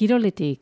Kiroletik.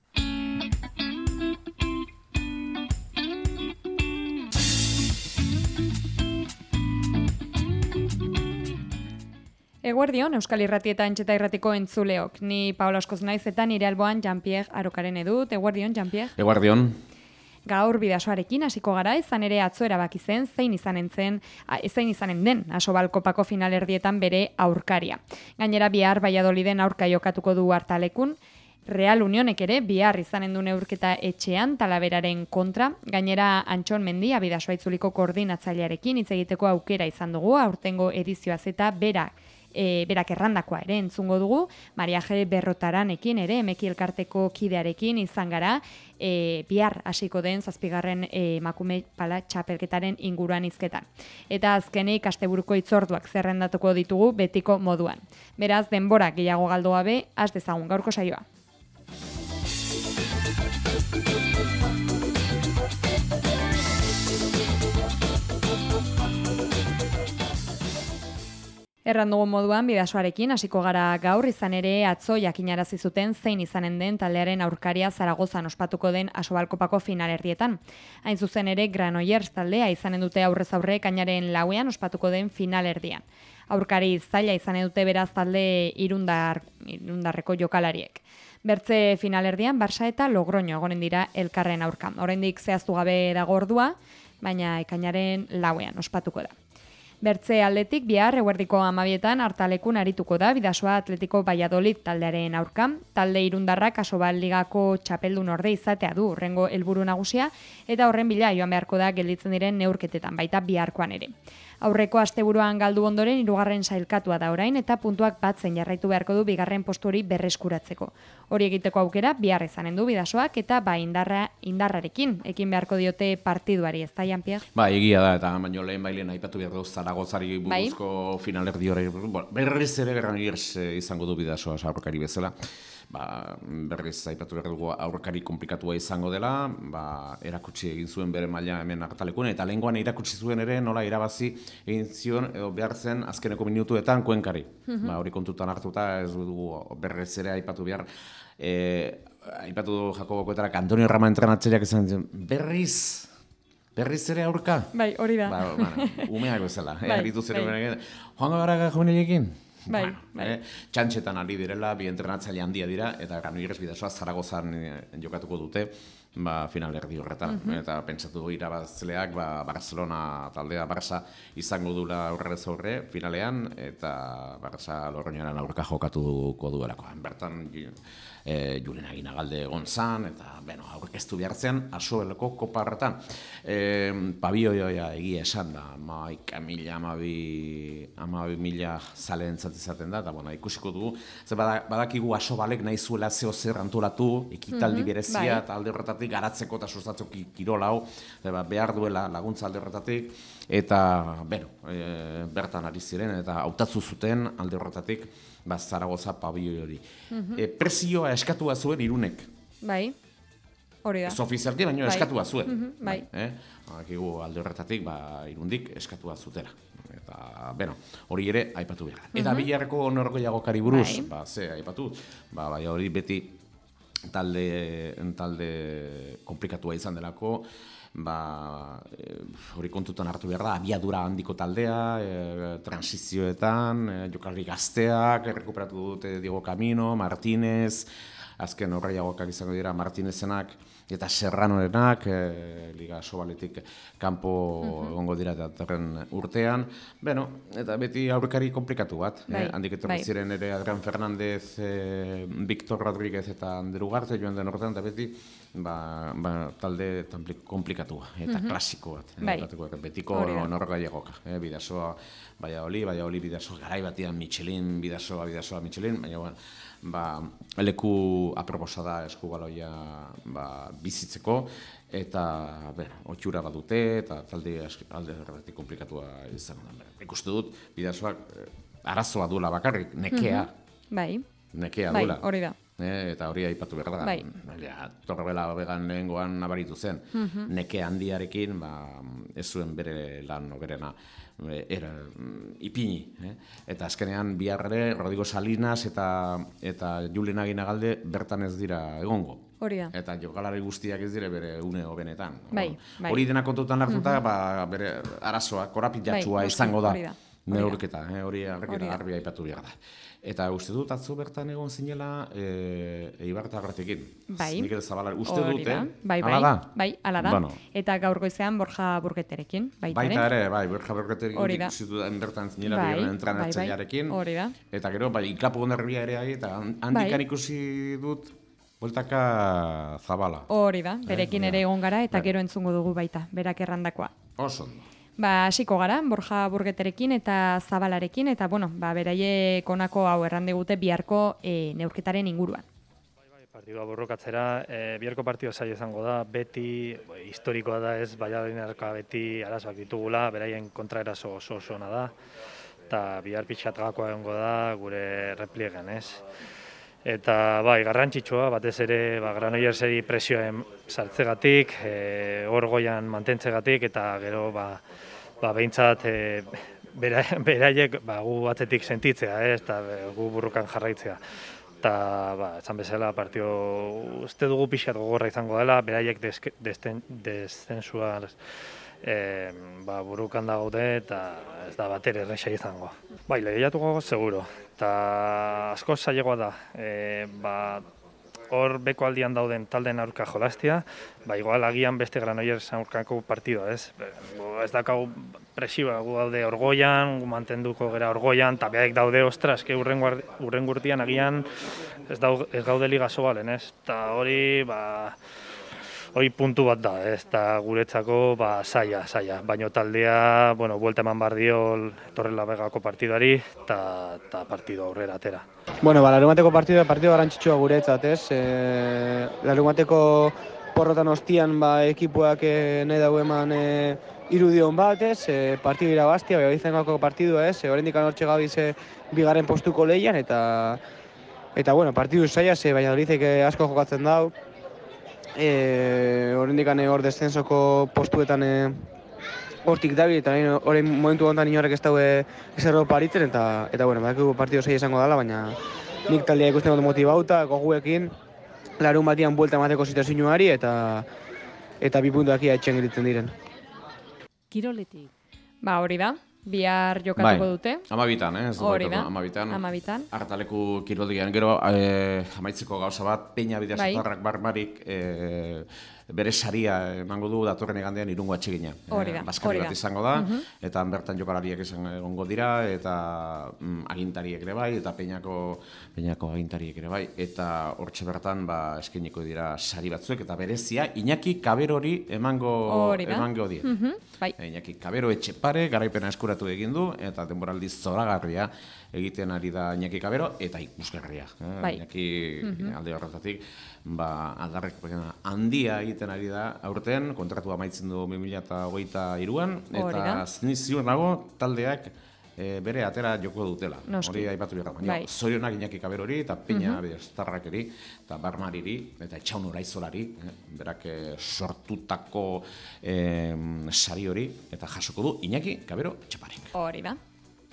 Eguerdion, Euskal Irrati eta Antxeta Irratiko entzuleok. Ni Paola Askoz naiz eta nire alboan Jean-Pierre Arokaren edut. Eguerdion, Jean-Pierre. Eguerdion. Gaur bidasoarekin hasiko gara, izan ere atzo erabaki zen, zein izanen den Asobal Kopako finalerdietan bere aurkaria. Gainera bihar Valladoliden aurka jokatuko du Hartalekun, Real Unionek ere bihar izanen du neurketa etxean Talaberaren kontra. Gainera Antxon Mendia bidasoa itzuliko koordinatzailearekin hitz egiteko aukera izan dugu, aurtengo edizioaz eta berak errandakoa ere entzungo dugu, Maria G. Berrotaranekin ere, Emeki Elkarteko kidearekin izan gara, bihar hasiko den 7. emakume pala txapelketaren inguruan hizketan. Eta azkenik asteburuko hitzorduak zerrendatuko ditugu betiko moduan. Beraz, denbora gehiago galdu gabe, has dezagun gaurko saioa. Erran dugun moduan, bidasoarekin hasiko gara gaur, izan ere atzo jakinarazi zuten zein izanen den taldearen aurkaria Zaragozan ospatuko den Asobal Kopako finalerdietan. Hain zuzen ere Granollers taldea izanen dute aurrez aurre ekainaren 4ean ospatuko den finalerdian. Aurkari zaila izanen dute beraz talde irundarreko jokalariek. Bertze finalerdian Barça eta Logroño egonen dira elkarren aurka. Oraindik zehaztu gabe dago ordua, baina ekainaren 4ean ospatuko da. Bertze aldetik bihar eguerdiko 12etan Hartalekun arituko da Bidasoa Atletico Valladolid taldearen aurka. Talde irundarrak Asobal Ligako txapeldun orde izatea du hurrengo helburu nagusia eta horren bila joan beharko da gelditzen diren neurketetan, baita biharkoan ere. Aurreko asteburuan galdu ondoren 3. sailkatua da orain eta puntuak batzen jarraitu beharko du 2. postu hori berreskuratzeko. Hori egiteko aukera bihar izanen du Bidasoak eta indarrarekin ekin beharko diote partiduari, ez da, Jean-Pierre? Egia da, eta baino lehen aipatu behar dugu Zaragozari buruzko finalerdi hori. Berriz ere Granollers izango du Bidasoa aurkari bezala. Berriz aipatu behar dugu aurkari konplikatua izango dela, erakutsi egin zuen bere maila hemen Hartalekun, eta lehengoan erakutsi zuen ere nola irabazi egin zion edo behar zen azkeneko minutuetan Kuenkari. Hori kontutan hartuta ez dugu berriz ere aipatu behar. Aipatu du Jakobo Koetarak Antonio Rama entrenatzaileak izan zen, berriz ere aurka? Bai, hori da. Umeak bezala. Aritu zeren joango gara juvenilekin? Txantxetan ari direla, bi entrenatzaile handia dira, eta Granollers Bidasoa Zaragozan jokatuko dute finalerdi horretan. Eta pentsatu irabazleak Barcelona taldea Barça izango dula aurrez aurre finalean, eta Barça Logroñoren aurka jokatuko duelako. Bertan Julen Aginagalde egon zan, eta aurkeztu behartzen Asobeleko kopa horretan. Pabioia egia esan da, 11.000 zaleen izaten da, eta ikusiko dugu. Badakigu Asobalek nahi zuela zeo zer antolatu, ekitaldi berezia, eta alde horretatik garatzeko eta sustatzeko kirol hau, behar duela laguntza alde horretatik, eta bertan ari ziren, eta hautatzu zuten alde horretatik Zaragoza pabioi hori. Presioa eskatua zuen Irunek. Bai, hori da. Ez ofizialki, baina eskatua zuen. Bai. Akigu alde horretatik Irundik eskatua zutera. Eta, hori ere aipatu behar. Eta bilarreko norko jagokari buruz, aipatu, hori beti talde komplikatua izan delako, hori kontutan hartu behar da, abiadura handiko taldea, transizioetan, jokalari gazteak, errekuperatu dute Diego Camino, Martínez, azken horreiagokak izango dira Martínezenak eta Serranorenak, Liga Asobaletik kanpo egongo dira datorren urtean. Eta beti aurkari komplikatu bat. Handik etorri ziren ere Adrián Fernández, Víctor Rodríguez eta Ander Ugarte joan den horretan, eta beti talde komplikatu eta klasiko bat. Betiko norgaiagoka. Bidasoa, Valladolid, Bidasoa, garai batian Michelin, Bidasoa, Michelin, baina leku aproposa da eskubaloia bizitzeko, eta otxura badute, eta talde horretik komplikatua izan da. Ikuste dut, Bidasoak arazoa duela bakarrik, nekea. Bai, Nekea duela. hori da. eta hori aipatu behar da. Bai. Torrebela began lehengoan nabaritu zen. Neke handiarekin ez zuen bere lan oberena ipini. Eta azkenean biharre Rodrigo Salinas eta Julen Aginagalde bertan ez dira egongo. Hori da. Eta jokalari guztiak ez dire bere une hobenetan. Bai. Hori dena kontutan hartuta, bere arazoa, korapilatsua izango da. Neurketa, hori garbi aipatu behar da. Eta uste dut atzo bertan egon zinela Eibar eta Agratekin. Bai. Mikel Zabalari. Uste dute, ala da. Bueno. Eta gaur goizean Borja Burgeterekin. Baita ere, Borja Burgeterekin ikusten bertan zinela entrenatzailearekin. Hori da. Eta gero, Ikapu Gondarribia ere, eta handikan ikusi dut bueltaka Zabala. Hori da, berekin ere egon gara eta gero entzungo dugu baita, berak errandakoa. Oso ondo. Hasiko gara, Borja Burgeterekin eta Zabalarekin, eta beraiek honako hau errandigute biharko neurketaren inguruan. Partidua borrokatzera, biharko partido zaila izango da, beti historikoa da ez, Valladolidarka beti arazoak ditugula, beraien kontraeraso oso ona da, eta bihar pixatgakoa egongo da gure repliegan, ez? Eta garrantzitsua, batez ere Granoillerseri presioen sartzegatik, hor goian mantentzegatik, eta gero behintzat beraiek gu atzetik sentitzea, eta gu burrukan jarraitzea. Eta, esan bezala, partio uste dugu pixkat gogorra izango dela, beraiek deszensua burukan daude eta ez da batere erresa izango. Lehiatuko seguro, eta asko zailegoa da, hor beko aldian dauden talden aurka jolastia, igual agian beste Granollers aurkako partidoa, ez? Ez dakau presioa gu daude orgoian, gu mantenduko gera orgoian, eta behek daude, ostras, urren gurtian agian ez gaude ligazo balen, ez? Eta hori puntu bat da, ez da guretzako zaila. Baina taldea, buelta eman bar dio Torrela Begako partidari eta partido aurrera atera. Larunbateko partido garrantzitsua guretzat, ez? Larunbateko porrotan ostian ekipuak nahi dago eman irudion bat, ez? Partido irabaztia, izango partidua, ez? Oraindik hortxe gabiz bigarren postuko lehian, eta partidu zaila, Valladolidek asko jokatzen dau. Oraindik hor descensoko postuetan hortik dabil, eta orain momentu honetan inorrek ez daue eserro paritzen, eta badakigu partidu zaila izango dela, baina nik taldea ikusten dut motibauta, goguekin, larun batian buelta emateko situazioari, eta 2 puntuak etxen gelitzen diren. Kiroletik. Hori da. Bihar jokatuko dute. Amabitan, ez? Hori da. Amabitan. Artaleku kiroldian. Gero, amaitzeko gauza bat, Peña Bidasotarrak barbarik bere saria emango du datorren egandean Irungo atsegina. Baskari bat izango da, eta bertan jokalariak egongo dira, eta agintariek ere bai, eta Peñako agintariek ere bai, eta hortxe bertan eskeniko dira sari batzuek, eta berezia, Iñaki Kaberori emango die. Iñaki Kabero Etxepare, garaipena eskuratu egin du, eta denboraldi zoragarria egiten ari da Iñaki Kabero, eta ikusgarria. Iñaki alde horretatik, aldarrek handia egiten ari da aurten, kontratua amaitzen du 2023an, eta ziur nago taldeak bere atera joko dutela. Hori aipatu behar. Baina zorionak Iñaki Kaberori eta Peña Bidasotarrakeri, eta Barmariri, eta Etxaun Oraizolari, berak sortutako sari hori, eta jasoko du Iñaki Kabero Etxeparek. Hori da.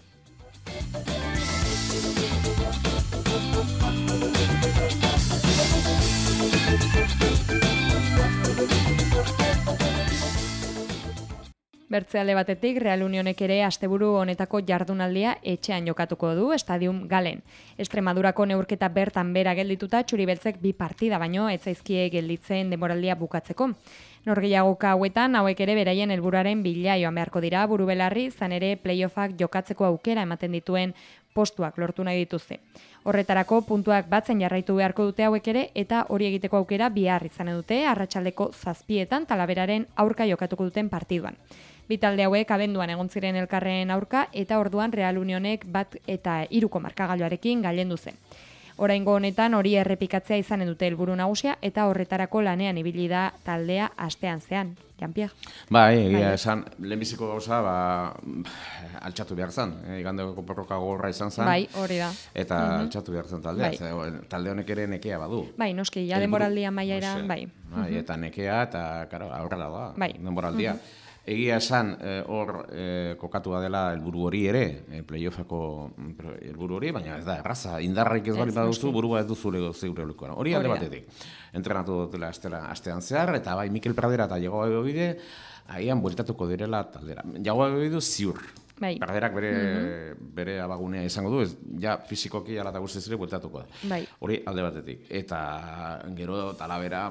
Bertzealde batetik, Real Unionek ere asteburu honetako jardunaldia etxean jokatuko du Stadium Galen. Extremadurako neurketa bertan bera geldituta txuri-beltzek 2 partida baino ez zaizkie gelditzen denboraldia bukatzeko. Norgehiagoka hauetan hauek ere beraien helburuaren bila joan beharko dira burubelarri, izan ere playoffak jokatzeko aukera ematen dituen postuak lortu nahi dituzte. Horretarako puntuak batzen jarraitu beharko dute hauek ere, eta hori egiteko aukera bihar izan dute arratsaldeko 7etan Talaberaren aurka jokatuko duten partiduan. Bi talde hauek abenduan egon ziren elkarren aurka, eta orduan Real Unionek 1-3 markagailuarekin gailendu zen. Oraingo honetan hori errepikatzea izanen dute helburu nagusia eta horretarako lanean ibili da taldea astean zean. Jean-Pierre. Bai, egia esan, lehenbiziko gauza, altxatu behar zen. Igandeko borroka gogorra izan zen. Bai, hori da. Eta altxatu behar zen taldea. Talde honek ere nekea badu. Bai, noski, ja denboraldia mailaeran, bai. Bai, eta nekea, eta aurrela da, denboraldia. Bai. Egia esan, hor kokatu dela helburu hori ere, playoffeko helburu hori, baina ez da, erraza, indarraik ez bali baduzu, burua ez duzu zeure olikoan. Hori alde batetik. Entrenatu dutela astean zehar, eta bai, Mikel Pradera eta Jago Bide, agian bueltatuko direla taldera. Jago Bide ziur. Praderak bere abagunea izango du, ja fizikoki ala eta guztiz ere bueltatuko da. Hori alde batetik. Eta gero Talavera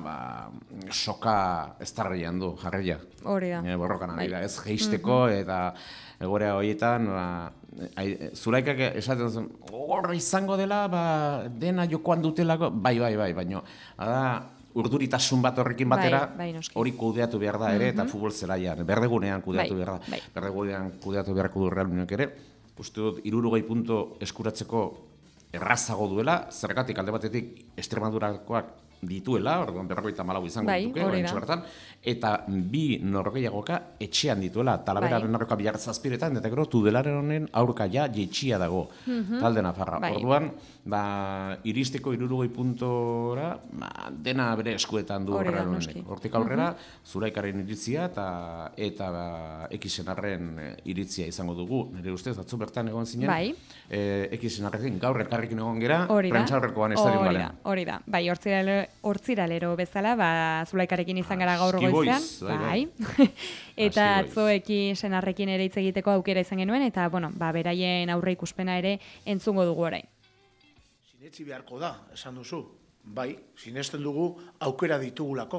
soka estarrian du jarria. Hori da. Borrokan ari da, ez geisteko eta egorea horietan, Zulaikak esaten zen, horra izango dela, dena jokoan dutelako, bai, baina, urduritasun bat horrekin batera, hori kudeatu behar da ere, eta futbol zelaian, berdegunean kudeatu behar da. Berdegunean kudeatu beharko du Real Munioek ere, uste dut, 60 punto eskuratzeko errazago duela, zergatik alde batetik Extremadurakoak dituela, orduan 54 izango dituke, eta bi norgehiagoka etxean dituela, Talaberaren aurka bihar zazpiretan, eta gero Tudelaren honen aurka ja jetxia dago talde Nafarra. Orduan, iristeko 60 puntora, dena bere eskuetan du Real honek. Hortik aurrera, Zulaikaren iritzia eta Ekisenarren iritzia izango dugu. Nire ustez, atzu bertan egon zinen, Ekisenarrekin gaur elkarrekin egon gera, prentsaurrekoan estadion balean. Hori da, bai, hortziralero bezala, Zulaikarekin izan gara gaur goizean. Bai. Eta atzoekin senarrekin ere hitz egiteko aukera izan genuen, eta, beraien aurre ikuspena ere entzungo dugu orain. Sinetsi beharko da, esan duzu. Bai, sinesten dugu aukera ditugulako.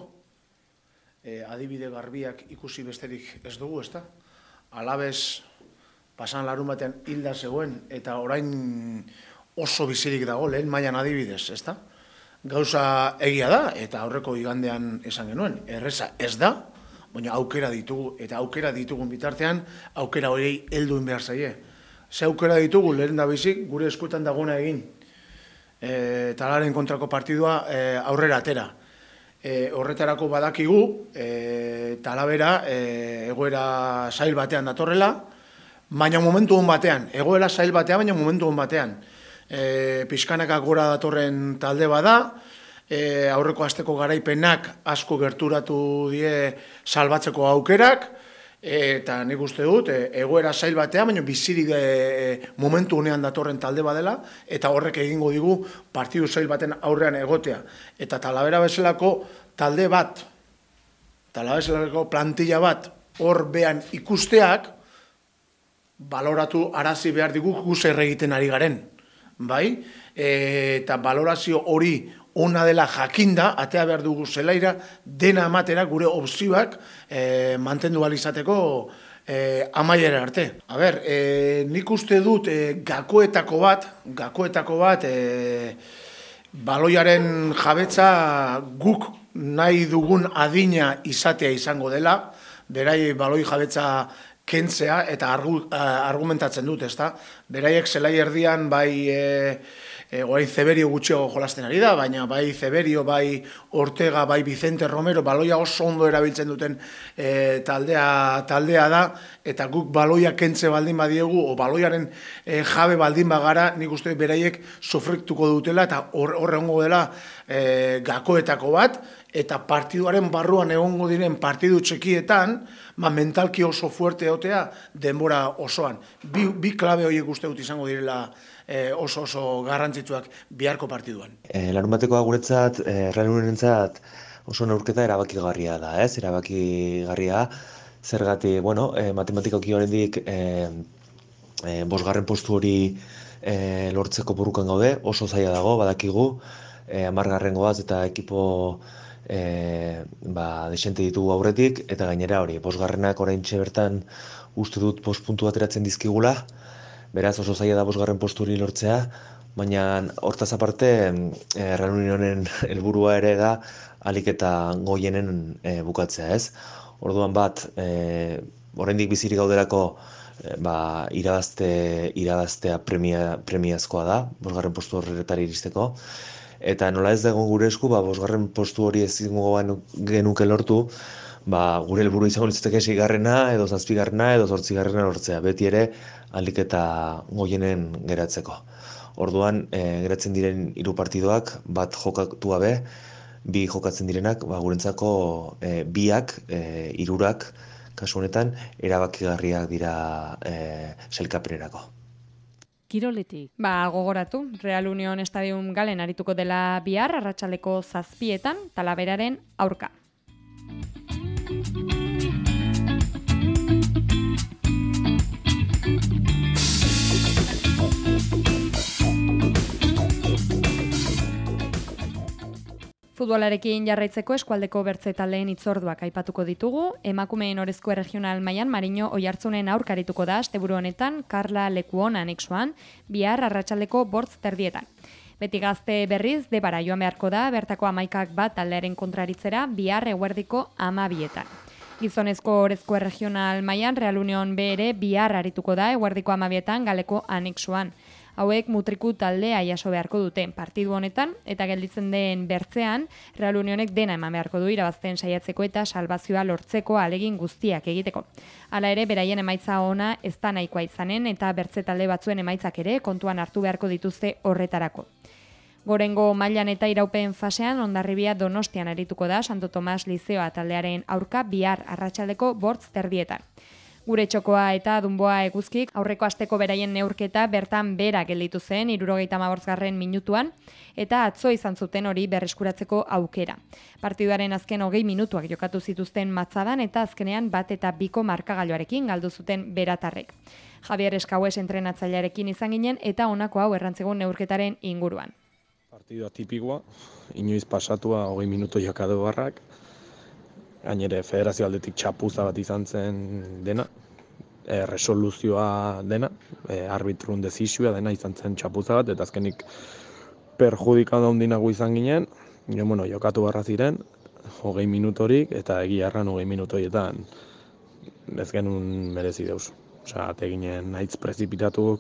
Adibide garbiak ikusi besterik ez dugu, ezta? Alabez, pasan larun batean hilda zegoen, eta orain oso bizirik dago, lehen mailan adibidez, ezta? Gauza egia da, eta aurreko igandean esan genuen, erreza ez da, baina aukera ditugu, eta aukera ditugun bitartean, aukera horiei heldu behar zaie. Ze aukera ditugu, lehen da bizik, gure eskuetan dagona egin, Talaren kontrako partidua aurrera atera. Horretarako badakigu, Talavera egoera zail batean datorrela, baina momentu hon batean, egoera zail batean, baina momentu hon batean. Pixkanaka gora datorren talde bada, aurreko asteko garaipenak asko gerturatu die salbatzeko aukerak, eta nik uste dut, egoera zail batean, baina bizirik momentu honean datorren talde badela, eta horrek egingo digu partidu zail baten aurrean egotea. Eta Talavera bezalako talde bat, Talavera bezalako plantilla bat, hor behan ikusteak, baloratu arazi behar digu gu zer egiten ari garen. Bai, eta balorazio hori ona dela jakinda, atea behar dugu zelaira, dena amatera gure opzioak mantendu izateko amaiera arte. A ber, nik uste dut gakoetako bat, baloiaren jabetza guk nahi dugun adina izatea izango dela, berai baloi jabetza kentzea eta argumentatzen dut, ezta? Beraiek zelai erdian bai orain Zeberio gutxiago jolasten ari da, baina bai Zeberio, bai Ortega, bai Vicente Romero, baloia oso ondo erabiltzen duten taldea da, eta guk baloia kentze baldin badiegu, o baloiaren jabe baldin bagara, nik uste beraiek sofriktuko dutela, eta horrengo dela gakoetako bat, eta partiduaren barruan egongo diren partidu txekietan, mentalki oso fuerte egotea denbora osoan. Bi klabe horiek uste dut izango direla oso garrantzitsuak biharko partiduan. Larun batekoa guretzat, Real Unionentzat oso neurketa erabakigarria da, ez? Erabakigarria, zergatik, matematikoki oraindik 5. postu hori lortzeko borrokan gaude, oso zaila dago, badakigu, 10. goaz eta ekipo desente ditugu aurretik, eta gainera hori, 5. oraintxe bertan uste dut 5 puntu ateratzen dizkigula, beraz oso zaila da 5. postu hori lortzea, baina hortaz aparte Real Unionen helburua ere da ahalik eta goienen bukatzea, ez? Orduan bat, oraindik bizirik gaudelako irabaztea premiazkoa da, bosgarren postu horretara iristeko. Eta nola ez dago gure esku, bosgarren postu hori ezingo genuke lortu, gure helburu izango litzateke 6. edo 7. edo 8. lortzea, beti ere ahalik eta goienen geratzeko. Orduan, geratzen diren 3 partidoak, bat jokatu gabe, 2 jokatzen direnak, gurentzako 2ak, 3ak, kasu honetan, erabakigarriak dira sailkapenerako. Kiroletik. Gogoratu, Real Union Stadium Galen arituko dela bihar, arratsaldeko 7etan, Talaberaren aurka. Futbolarekin jarraitzeko eskualdeko bertze taldeen hitzorduak aipatuko ditugu. Emakumeen orezko regional mailan Marino Oiartzunen aurka arituko da asteburu honetan Karla Lekuon anexoan, bihar arratsaldeko 8:30. Beti Gazte berriz Debara joan beharko da, bertako 11ak bat taldearen kontraritzera bihar eguerdiko 12etan. Gizonezko orezko regional mailan Real Union B ere bihar arituko da eguerdiko 12etan Galeko anexoan. Hauek mutriku taldea jaso beharko dute partidu honetan, eta gelditzen den bertzean, Real Unionek dena eman beharko du irabazten saiatzeko eta salbazioa lortzeko ahalegin guztiak egiteko. Hala ere, beraien emaitza ona ez da nahikoa izanen, eta bertze talde batzuen emaitzak ere kontuan hartu beharko dituzte horretarako. Gorengo mailan eta iraupen fasean Hondarribia Donostian arituko da Santo Tomas Lizeoa taldearen aurka bihar arratsaldeko 8:30. Gure txokoa eta Dunboa Eguzkik aurreko asteko beraien neurketa bertan bera gelditu zen 75. minutuan eta atzo izan zuten hori berreskuratzeko aukera. Partiduaren azken 20 minutuak jokatu zituzten matzadan eta azkenean 1-2 markagailuarekin galdu zuten beratarrek. Javier Eskaues entrenatzailearekin izan ginen eta honako hau errantzegun neurketaren inguruan. Partidua tipikoa, inoiz pasatua 20 minutu jokatu barrak. Gainere federazio aldetik txapuza bat izan zen dena, resoluzioa dena, arbitrun dezizioa dena izan zen txapuza bat, eta azkenik perjudikatu handinago izan ginen, jokatu barra ziren, 20 minutorik, eta egia erran 20 minutoietan ez genuen merezi deus. Osea, ginen nahitz prezipitatuk,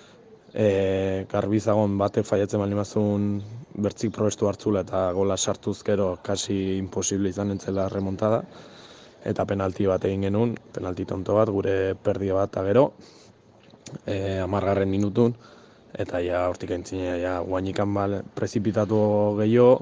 garbizagon batek faiatzen baldin bazun bertzik probestu hartzula eta gola sartuz gero kasi imposible izan entzela remontada. Eta penalti bat egin genuen, penalti tonto bat, gure perdia bat gero, 10. minutun, eta hortik entzine, guainikan prezipitatu gehiago,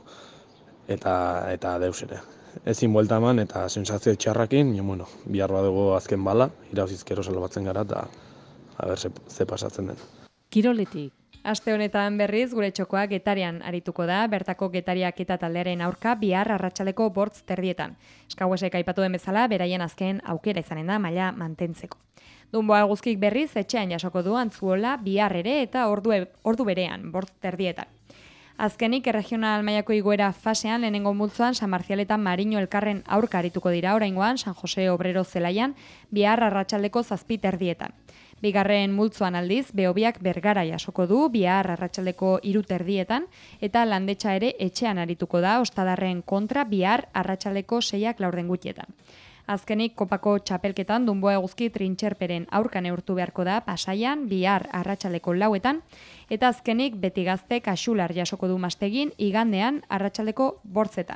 eta deus ere. Ezin buelta eman eta sensazio txarrakin, bihar badugu azken bala, irauzizkero salbatzen gara, eta aber ze pasatzen den. Kiroletik. Aste honetan berriz gure txokoak Getarian arituko da, bertako Getariak eta taldearen aurka bihar arratsaldeko 8:30. Eskauesek aipatu den bezala, beraien azken aukera izanen da maila mantentzeko. Dunboa Eguzkik berriz etxean jasoko du Antzuola bihar ere eta ordu berean 8:30. Azkenik erregional mailako igoera fasean lehenengo multzoan San Marcial eta Marino elkarren aurka arituko dira oraingoan San Jose Obrero zelaian bihar arratsaldeko 7:30. Bigarren multzoan aldiz, Behobiak Bergara jasoko du, bihar arratsaldeko 3:30 eta Landetxa ere etxean arituko da, Ostadarren kontra bihar arratsaldeko 6:40. Azkenik, kopako txapelketan Dunboa Eguzki Trintxerperen aurka neurtu beharko da Pasaian, bihar arratsaldeko 4:00 eta azkenik Beti Gaztek Axular jasoko du Mastegin, igandean arratsaldeko 8:00.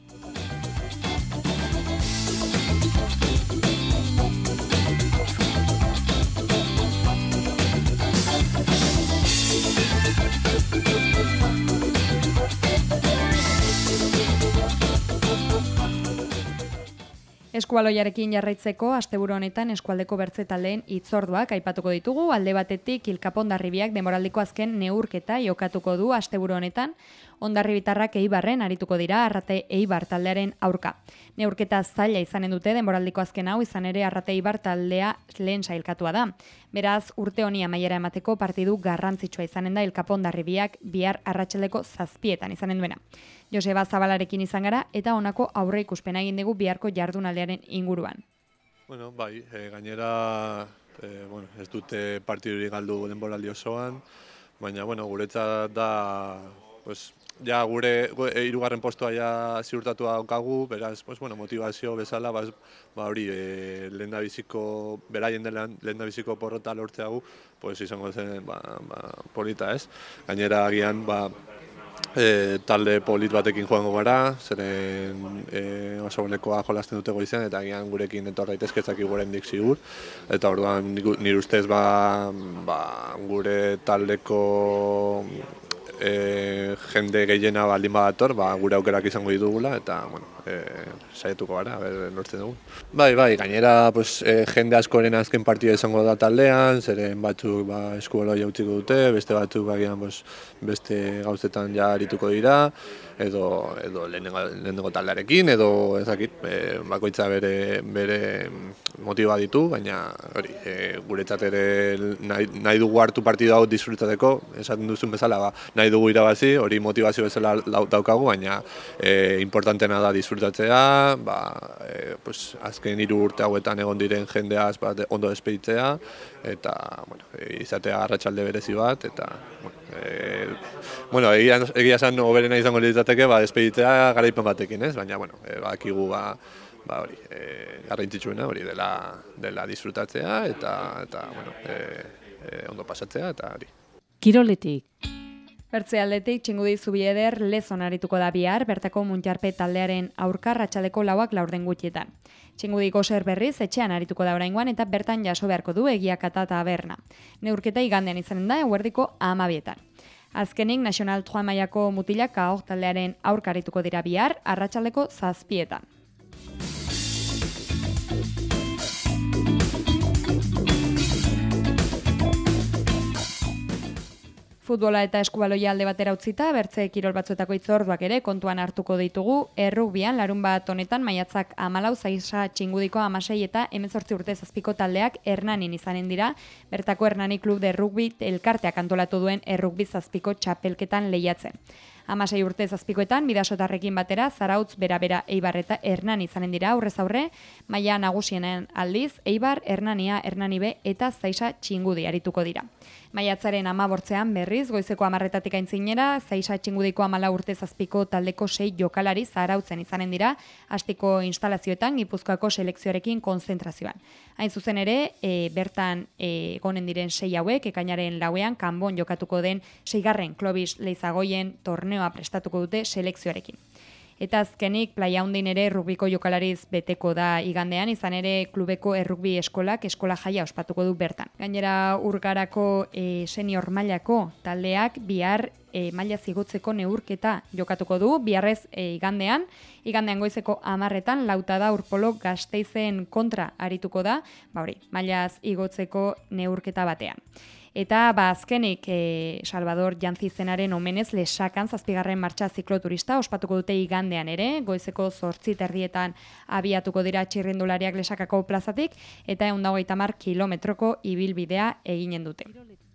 Eskualoiarekin jarraitzeko asteburu honetan eskualdeko bertze taldeen hitzorduak aipatuko ditugu. Alde batetik Ilkapon Hondarribiak denboraldiko azken neurketa jokatuko du asteburu honetan. Hondarribitarrak Eibarren arituko dira Arrate Eibar taldearen aurka. Neurketa zaila izanen dute denboraldiko azken hau, izan ere Arrate Eibar taldea lehen sailkatua da. Beraz, urte honi amaiera emateko partidu garrantzitsua izanen da Ilkapon Hondarribiak bihar arratsaldeko 7:00 izanen duena. Joseba Zabalarekin izan gara eta honako aurre ikuspena egin dugu biharko jardunaldiaren inguruan. Bai, gainera ez dute partidurik galdu denboraldi osoan, baina guretzat da ja gure hirugarren postua ja ziurtatua daukagu, beraz, pues, bueno, motivazio bezala, hori lehendabiziko, beraien lehendabiziko porrota lortzeagu, pues, izango zen polita, ez? Gainera agian, talde polit batekin joango gara, zeren Basobaldekoa jolasten dute goizean, eta agian gurekin etor daitezketzak igurendik zigur. Eta orduan nire ustez gure taldeko jende gehiena baldin badator, gure aukerak izango ditugula, eta saietuko gara, lortzen dugu. Bai, gainera jende askoren azken partida izango da taldean, zeren batzuk eskubola jautziko dute, beste batzuk beste gauzetan ja arituko dira, edo lehenengo taldearekin, edo ezakit, bakoitza bere motiba ditu, baina hori, guretzat ere nahi dugu hartu partida hau disfrutateko, esaten duzun bezala, nahi dugu irabazi, hori motivazio bezala daukagu, baina importantena da disfrutatzea, azken 3 urte hauetan egon diren jendeaz ondo despeditzea, eta izatea arratsalde berezi bat, eta egia esan hoberena izango litzateke despeditzea garaipen batekin, ez? Baina badakigu hori, garrantzitsuena hori dela disfrutatzea eta ondo pasatzea eta hori. Kiroletik. Bertzealdetik Txingudi Zubieder Lezon arituko da bihar, bertako Muntxarpe taldearen aurka arratsaldeko 4:00 gutxietan. Txingudiko Ser berriz etxean arituko da oraingoan eta bertan jaso beharko du Egiakata taberna. Neurketa igandean izanen da eguerdiko 12:00. Azkenik National 3 mailako mutilak Kaor taldearen aurka arituko dira bihar, arratsaldeko 7:00. Futbola eta eskubaloia alde batera utzita, bertze kirol batzuetako hitzorduak ere kontuan hartuko ditugu, errugbian larunbat honetan maiatzak 14 Zaisa Txingudiko 16 eta 18 urte zazpiko taldeak Hernanin izanen dira, bertako Hernani Klub de Rugbi elkarteak antolatu duen errugbi zazpiko txapelketan lehiatzen. 16 urte zazpikoetan, Bidasotarrekin batera, Zarautz, Bera, Eibar eta Hernani izanen dira aurrez aurre, maila nagusienen aldiz, Eibar, Hernania, Hernani B eta Zaisa Txingudi arituko dira. Maiatzaren 15ean berriz, goizeko 10:00 aintzinera, Zaisa Txingudiko 14 urte zazpiko taldeko 6 jokalari Zarautzen izanen dira, hastiko instalazioetan Gipuzkoako selekzioarekin konzentrazioan. Hain zuzen ere, bertan egonen diren 6 hauek, ekainaren 4ean Kanbon jokatuko den 6. Klobis Leizagoien torneoa prestatuko dute selekzioarekin. Eta azkenik, Playa Hondin ere errugbiko jokalariz beteko da igandean, izan ere klubeko errugbi eskolak eskola jaia ospatuko du bertan. Gainera Urgarako senior mailako taldeak bihar maila zigotzeko neurketa jokatuko du, biharrez igandean goizeko 10:00 Lautada Urpolo Gasteizen kontra arituko da, mailaz igotzeko neurketa batean. Eta azkenik Salvador Jantzizenaren omenez Lesakan 7. martxa zikloturista ospatuko dute igandean ere, goizeko 8:30 abiatuko dira txirrindulariak Lesakako plazatik, eta 130 kilometroko ibilbidea eginen dute.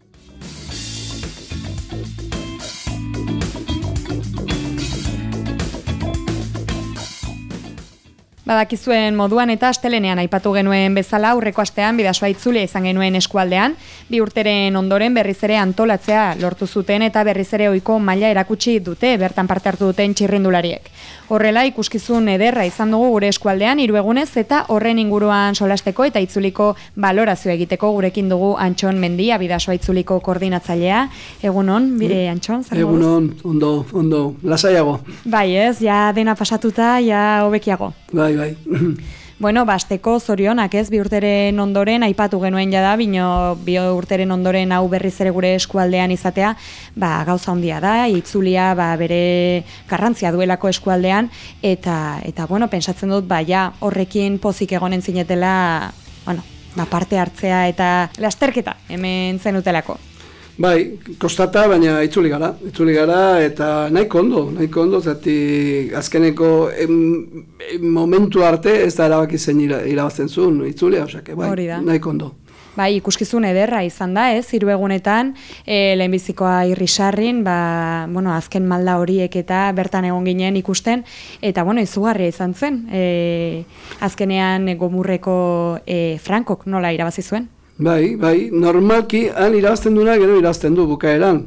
Badakizuen moduan eta astelenean aipatu genuen bezala aurreko astean Bidasoa itzulia izan genuen eskualdean, 2 urteren ondoren berriz ere antolatzea lortu zuten eta berriz ere ohiko maila erakutsi dute bertan parte hartu duten txirrindulariek. Horrela ikuskizun ederra izan dugu gure eskualdean 3 egunez eta horren inguruan solasteko eta itzuliko balorazio egiteko gurekin dugu Antxon Mendia, Bidasoa itzuliko koordinatzailea. Egunon, Antxon, zer moduz? Egunon, ondo, lasaiago. Bai ez, ja dena pasatuta, ja hobekiago. Bai. Bueno, basteko zorionak ez, 2 urteren ondoren, aipatu genuen jada, bino 2 urteren ondoren hau berriz ere gure eskualdean izatea, gauza handia da, itzulia bere garrantzia duelako eskualdean, eta pentsatzen dut, ja horrekin pozik egonen zinetela, parte hartzea eta lasterketa hemen zenutelako. Bai, kostata, baina itzuli gara eta nahiko ondo, zati azkeneko momentu arte ez da erabaki zen irabazten zuen itzulia, osake, nahiko ondo. Bai, ikuskizun ederra izan da, 3 egunetan, lehenbizikoa irrisarrin, azken malda horiek eta bertan egon ginen ikusten, eta izugarria izan zen, azkenean Gomurreko Frankok nola irabazi zuen? Bai, normalki han irabazten duena gero irabazten du bukaeran.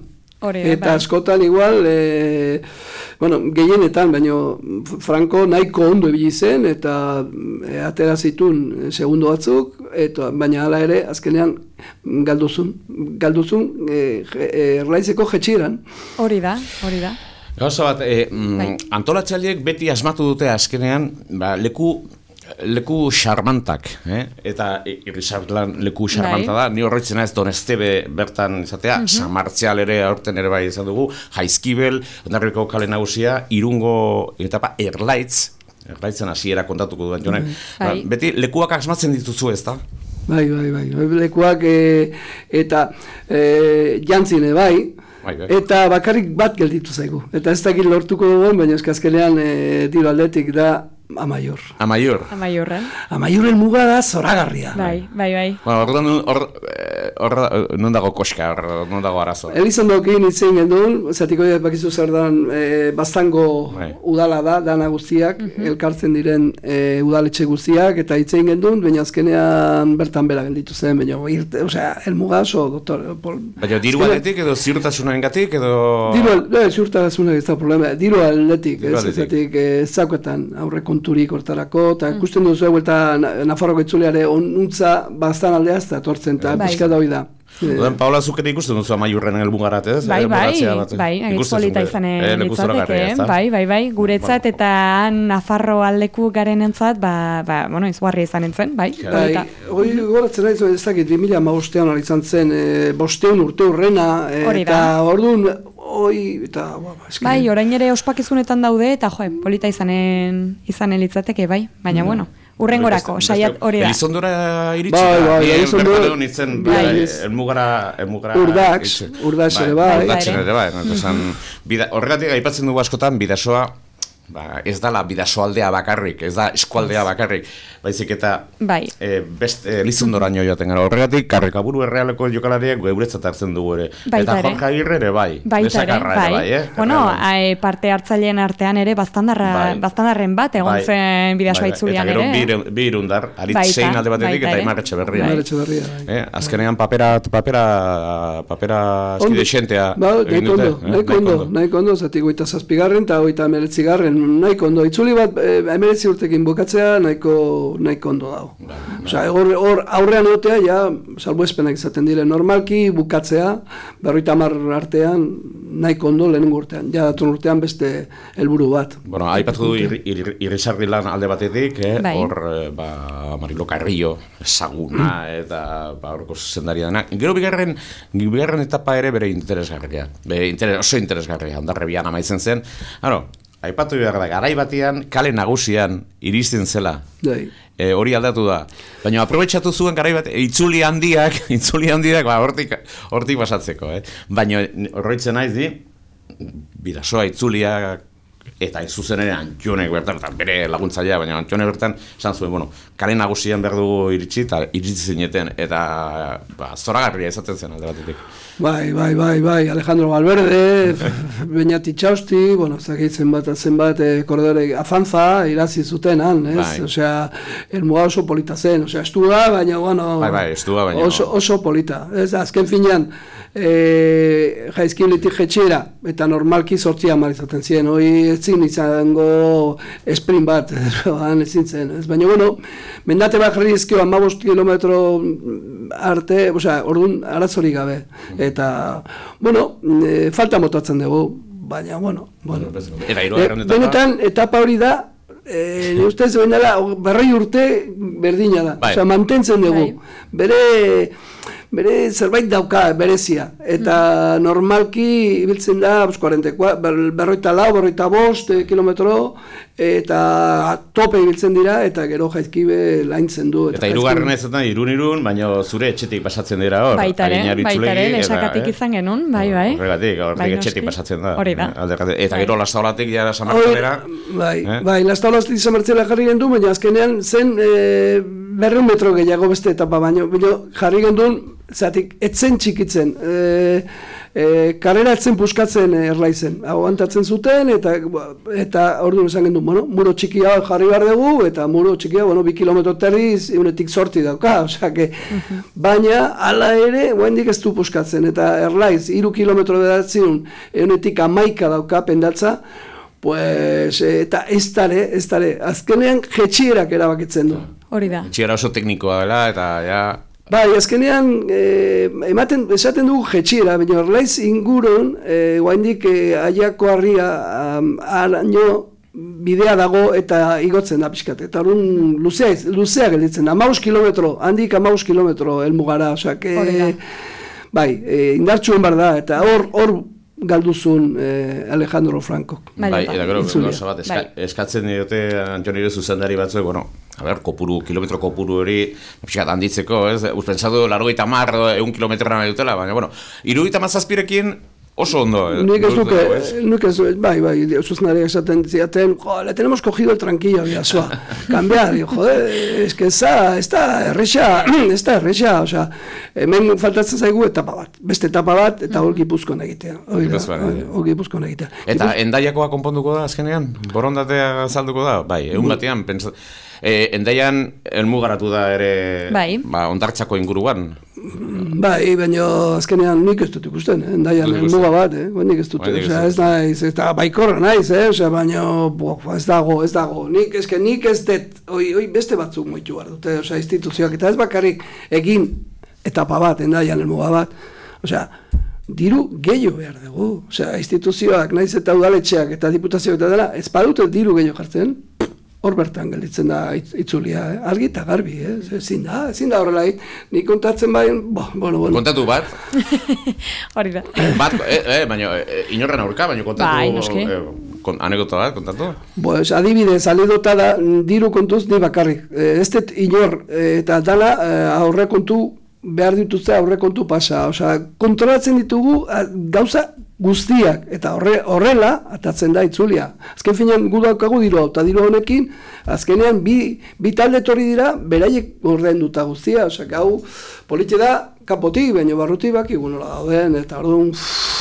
Eta askotan igual, bueno, gehienetan, baina Franco nahiko ondo ibili zen, eta atera zituen segundo batzuk, baina hala ere, azkenean galduzun erlaizeko jetxiran. Hori da. Gauza bat, antolatzaileek beti asmatu dute azkenean, leku xarmantak, eta Irrisarlan leku xarmanta da, ni horretzen ez Don Esteve bertan izatea, San Martzial ere aurten ere bai izan dugu, Jaizkibel, Hondarribiko kale nagusia, Irungo etapa Erlaitzen hasiera kontatuko duen jonek. Beti lekuak asmatzen dituzu ez da? Bai, lekuak eta jantzine bai, eta bakarrik bat gelditu zaigu. Eta ez dakit lortuko dugu, baina azkenean diru aldetik da Amaior. Amaiorren muga da zoragarria. Bai. Hor non dago koska, non dago arazo. Elizondokin hitzein gendun, zatiko bakizu zer dan, Baztango udala da, dana guztiak, elkartzen diren udaletxe guztiak, eta hitzein gendun, baina azkenean bertan bera gelditu zen, baina elmuga oso, doktor. Baina diru aldetik edo ziurtasunarengatik edo... Ziurtasunak ez da problema, diru aldetik, ez zakoetan aurreko konturik hortarako, eta ikusten duzu eta Nafarroko itzuleare onuntza Baztan aldea ez da tortzen, eta pixka da hoi da. Paula, zukera ikusten duzu Amaiurren elmugarat, ez? Bai, agitz izane litzateke, bai, guretzat eta Nafarro aldeku garen entzat, izguarri izan entzen, bai. Hoi goratzen nahi ez dakit, 2015an izan zen, 500 urte hurrena, eta orduan, bai, orain ere ospakizunetan daude, eta polita izanen litzateke, bai, baina, bueno, urrengorako, saiat hori da. Elizondora iritsi da, bertadeo nintzen, elmugara... Urdax ere bai. Horregatik aipatzen dugu askotan, bidasoa, ez da la bidasoaldea bakarrik, ez da eskualdea bakarrik, baizik eta beste Elizondoraino joaten gara. Horregatik, Karrikaburu errealeko jokalariak guretzat hartzen dugu ere. Eta Juan Jagirre ere bai, desakarra ere bai. Bueno, parte hartzaileen artean ere Baztandarren bat egon zen bidasoa itzulian ere. Eta gero bi irundar, Aritzein alde batetik eta Aimar Etxeberria. Azkenean papera eskide xentea egin dute. Nahiko ondo, zati 27garren eta 39garren nahiko ondo. Itzuli bat 19 urtekin bukatzea nahiko ondo dago. Hor aurrean egotea, ja, salbuespenak izaten dire. Normalki bukatzea, 50 artean, nahiko ondo lehenengo urtean. Ja, datun urtean beste helburu bat. Bueno, aipatu du Irrisarlan alde batetik, hor Marilo Carrillo, Saguna, eta horko zendaria dena. Gero bigarren etapa ere bere interesgarria. Oso interesgarria, Hondarribian amaitzen zen. Aipatu behar da, garai batean, kale nagusian iristen zela. Hori aldatu da. Baina aprobetxatu zuen garai bat, itzuli handiak, hortik pasatzeko. Baina horretzen naiz di, bidasoa itzuliak, eta zuzen ere Antxonek bertan, bere laguntzailea, baina Antxonek bertan, esan zuen, kale nagusian behar dugu iritsi, eta iritsi zineten, eta zoragarria izaten zen alde batetik. Bai, Alejandro Valverde, Beñati Txausti, zenbat kordore afanza irazi zutenan, ez? Osea, elmuga oso polita zen, osea, estua, baina, oso polita. Azken finean, Jaizkibeletik jetxera, eta normalki 8 hamar izaten ziren, hori ezin izango sprint bat, ezin zen, ez? Baina, mendate bat jarri ezkio 15 kilometro arte, orduan arazorik gabe. Eta, falta motatzen dugu, baina, benetan, etapa hori da, ustez behin dela, 40 urte berdina da, osea, mantentzen dugu, bere zerbait dauka, berezia, eta normalki ibiltzen da, 44 kilometro, eta tope ibiltzen dira, eta gero Jaizkibe laintzen du. Eta hirugarren ez da, irun, baina zure etxetik pasatzen dira hor. Baitare, lesakatik izan genuen, bai. Horregatik, horretik etxetik pasatzen da. Hori da. Eta gero Lastaolatik jara Samartzelera. Bai, Lastaolatik Samartzela jarri gendun, baina azkenean zen 200 metro gehiago beste etapa baino jarri gendun, zatik, etzen txikitzen. karrera etzen puskatzen Erlaizen, aguantatzen zuten, eta orduan esan gendu, muro txikia jarri behar dugu, eta muro txikia, 2 kilometro terriz, eunetik sorti dauka, baina, hala ere, guendik ez du puskatzen, eta Erlaiz, 3 kilometro bedatzen, eunetik 11 dauka pendatza, pues, eta ez dare, azkenean jetxierak erabakitzen du. Hori da. Jetxiera oso teknikoa dela, eta ja... Bai, azkenean, esaten dugu jetxiera, baina Erlaiz ingurun, guaindik aiako harria araño bidea dago eta igotzen da pixkat. Eta horren luzea gelditzen da, 15 kilometro, handik 15 kilometro helmugara, osea, bai, indartxuen bar da, eta hor galduzun Alejandro Franco. Bai, eta gero, gauza bat, eskatzen diote Antxonire zuzendari batzuk, kilometro kopuru hori, pixkat handitzeko, ez? Pentsatu, 80 1 kilometrora nahi dutela, baina, 77 oso ondo. Nik ez duke, bai, zuzendari esaten ziaten, le tenemos cogido el tranquillo, Bidasoa, cambiar, es que ez da erresa, osea, hemen faltatzen zaigu etapa bat, beste etapa bat, eta hor Gipuzkoan egitea. Hor Gipuzkoan egitea. Eta Endaiakoa konponduko da, azkenean? Borondatea salduko da? Bai, egun batean, Endaian helmugaratu da ere Hondartzako inguruan. Bai, baina azkenean nik ez dut ikusten, Endaian helmuga bat, nik ez dut, ez naiz, ez da baikorra naiz, baina ez dago, nik ez dut, beste batzuk moitu behar dute, instituzioak, eta ez bakarrik egin etapa bat, Endaian helmuga bat, diru gehiago behar dugu, instituzioak, naiz eta udaletxeak eta diputazioak eta dela, ez badute diru gehiago jartzen, hor bertan gelditzen da itzulia, argi eta garbi, ezin da horrela, nik kontatzen bain, bueno. Kontatu bat? Hori da. Bat, baina, inorren aurka, baina kontatu... Bai, noski. Anekdota bat, kontatu? Adibidez, anekdota da, diru kontuz, ni bakarrik. Ez dut inor, eta dala aurrekontu, behar dituzte aurrekontu pasa, kontrolatzen ditugu gauza guztiak, eta horrela atatzen da itzulia. Azken finean gu daukagu diru hau, eta diru honekin, azkenean bi talde etorri dira, beraiek ordainduta guztia, hau politxe da kapotik, baina barrutik baki nola dauden, eta orduan...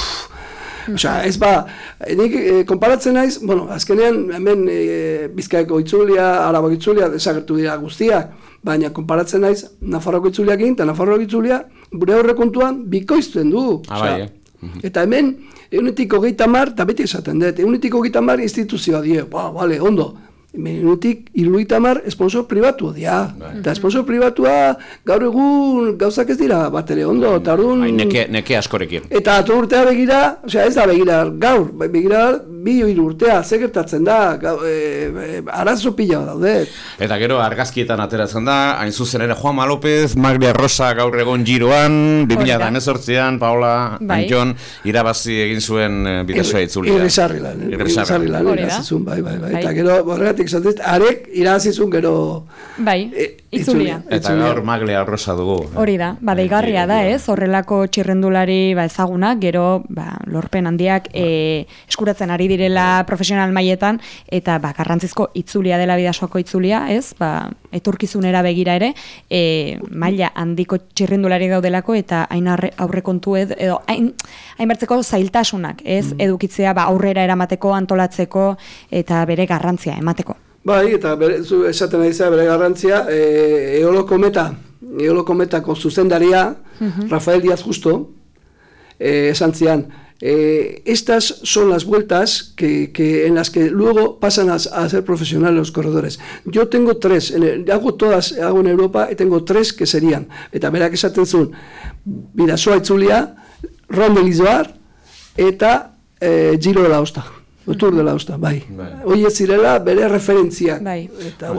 ez nik konparatzen naiz, azkenean hemen Bizkaiko itzulia, Arabako itzulia, desagertu dira guztiak, baina konparatzen naiz Nafarroko itzuliakin, eta Nafarroko itzulia gure horrekontuan bikoizten du. Eta hemen, 130, eta beti esaten dut, 130 instituzioa die, bale, ondo. Menutik 70 esponsor pribatua dira. Eta esponsor pribatua gaur egun gauzak ez dira bat ere ondo. Neke askorekin. Eta urtea begira, ez da begira gaur, begira 2-3 urtea, zegertatzen da, arazo pila daude. Eta gero argazkietan ateratzen da, hain zuzen ere Juanma López, Maglia Rosa gaur egon giroan, 2018an, Paola Antxon, irabazi egin zuen Bidasoa itzulia. Irrisarri lan, irazizun, bai. Eta gero, horregatik esatez, arek irabazizun gero itzulia. Eta gaur Maglia Rosa dugu. Hori da, deigarria da ez, horrelako txirrendulari ezagunak, gero lorpen handiak eskuratzen ari direla profesional mailetan, eta garrantzizko itzulia dela Bidasoako itzulia, ez, etorkizunera begira ere, maila handiko txirrendulari daudelako, eta hain aurrekontu edo hainbertzeko zailtasunak, ez, edukitzea aurrera eramateko, antolatzeko, eta bere garrantzia emateko. Bai, eta esaten ari bere garrantzia, Eolokometako zuzendaria, Rafael Díaz Justo, esan zian, estas son las vueltas en las que luego pasan a ser profesionales los corredores. Yo tengo 3, hago en Europa y tengo 3 que serían, eta berak esaten zuen, Bidasoa itzulia, Ronde Lizoar, eta Giro de la Osta. Tour de la Osta, bai. Hoi ez zirela bere referentziak. Eta,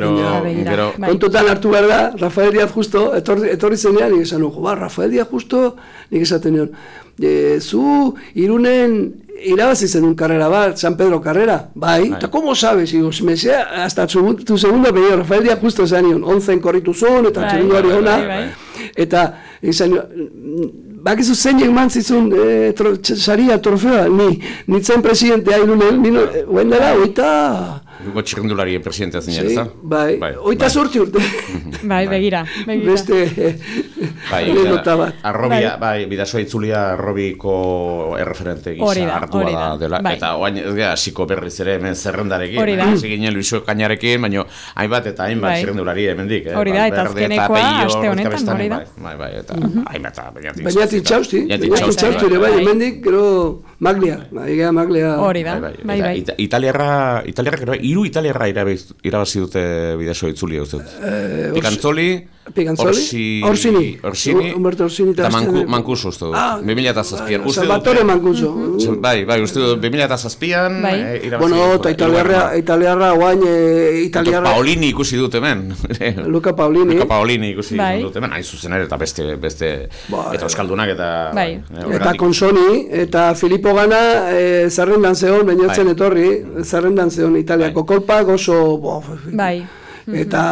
kontutan hartu behar da, Rafael Díaz Justo, etorri zenean, nik esan nugu, Rafael Díaz Justo, nik esaten nion, zu Irunen irabazi zenun karrera bat, San Pedro Carrera, bai, eta ¿cómo sabes? Me sé, hasta tu segundo apellido, Rafael Díaz Justo esan nion, 11 korritu zuen, eta txegunduari hona, eta, esan nion, bakizu zein eman zizun saria, trofeoa, nintzen presidentea Irunen, guendela, Gugo txirrindulari presidente zinen, ez da? Bai, 28 urte. Bai, begira. Beste anekdota bat. Arrobia, bai, Bidasoa itzulia arrobiko erreferente gisa hartua da dela. Eta oain, ez gara, hasiko berriz ere hemen zerrendarekin. Hasi ginen Luisio Kainarekin, baina hainbat eta hainbat txirrindulari hemendik. Hori da, eta azkenekoa aste honetan, hori da. Bai, eta hainbat eta Beñati Txausti ere bai, hemendik, gero Maglia. Hori da, bai. Italiarrak, hiru italiarra irabazi dute Bidasoa itzulia, uste dut. Pigantzoli, Orsini, Humberto Orsini eta Mancuso, uste dut. 2007an. Salvatore Mancuso. Bai, uste dut, 2007an irabazi. Bueno, eta italiarra, oain italiarra. Paolini ikusi dut hemen. Luca Paolini ikusi dut hemen. Hain zuzen ere, eta beste, eta Euskaldunak, eta... Eta Consoni, eta Filippo Gana, zerrendan zehon, bainatzen etorri, zerrendan zehon Italiako kolpak, oso... Bai. Eta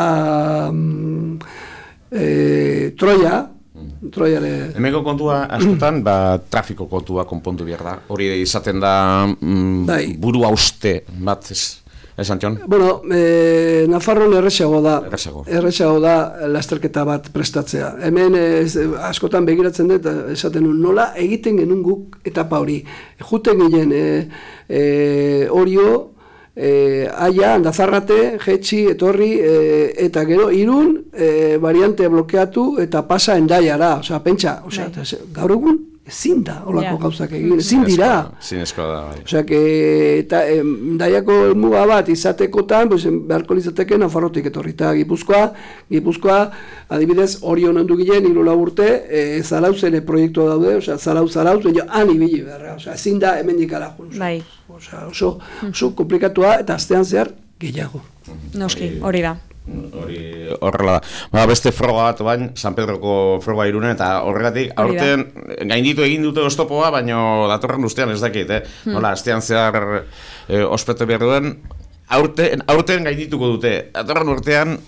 Troiare... Hemengo kontua askotan, trafiko kontua konpondu behar da. Hori izaten da buru hauste bat, ez Antxon? Bueno, Nafarroan erresago da lasterketa bat prestatzea. Hemen askotan begiratzen dut, esaten nola egiten genuen guk etapa hori. Juten ginen Orio, Aia, Andazarrate, Jetxi, Etorri, eta gero Irun, variante blokeatu eta pasa Endaiara. Osea, pentsa, gaur egun ezin da holako gauzak egin, ezin dira. Zinezkoa da, bai. Osea, Endaiako muga bat izatekotan, beharko litzateke Nafarrotik etorri. Eta Gipuzkoa, adibidez, Orion ondu ginen, 3 urte, Zarauz ere proiektua daude, osea, Zarauz, baina han ibili beharra. Osea, ezin da hemendik arajun. Bai. Osea, oso komplikatua eta astean zehar gehiago. Noski, hori da. Horrela da. Beste froga bat bain, San Pedroko froga Irunen, eta horregatik aurten gainditu egin dute oztopoa, baina datorren ustean ez dakit, nola, astean zehar ospete behar duen, aurten gaindituko dute. Datorren urtean,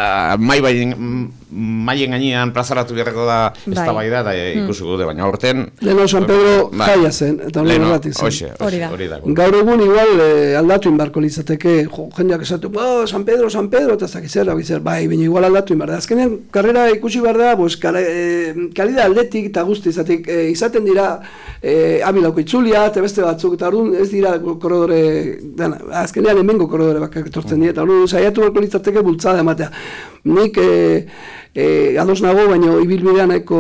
maien gainean plazaratu beharreko da eztabaida eta ikusiko dute, baina aurten... Leno San Pedro jaia zen, eta horregatik zen. Hori da. Gaur egun igual aldatu inbarko litzateke, jendeak esatu, San Pedro, eta zakizer, bai, baina igual aldatu inbar da. Azkenean, karrera ikusi behar da, kalida aldetik eta guzti izaten dira abilauko itzulia, eta beste batzuk, eta orduan ez dira korredore, azkenean hemengo korredore bakak etortzen dira, eta orduan saiatu beharko litzateke bultzada ematea. Nik ados nago, baina ibilbidea nahiko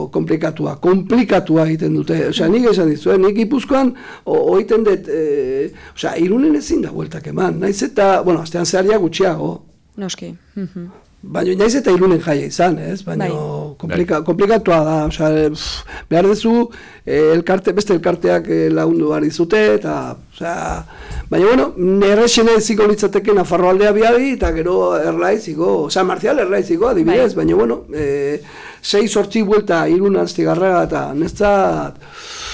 komplikatua egiten dute. Osea, nik esan dizu, nik Gipuzkoan oiten dut, osea, Irunen ezin da bueltak eman. Naiz eta, bueno, astean zeharia gutxiago. Noski. Baina naiz eta Irunen jaia izan, ez? Baina komplikatua da, osea, behar dezu beste elkarteak lagundu behar dizute, eta, osea, baina, bueno, errexene ziko litzateke Nafarro aldea biabi, eta gero erlaiziko, San Marcial erlaiziko, adibidez, baina, bueno, 6-8 buelta Irun Astigarraga, eta netzat,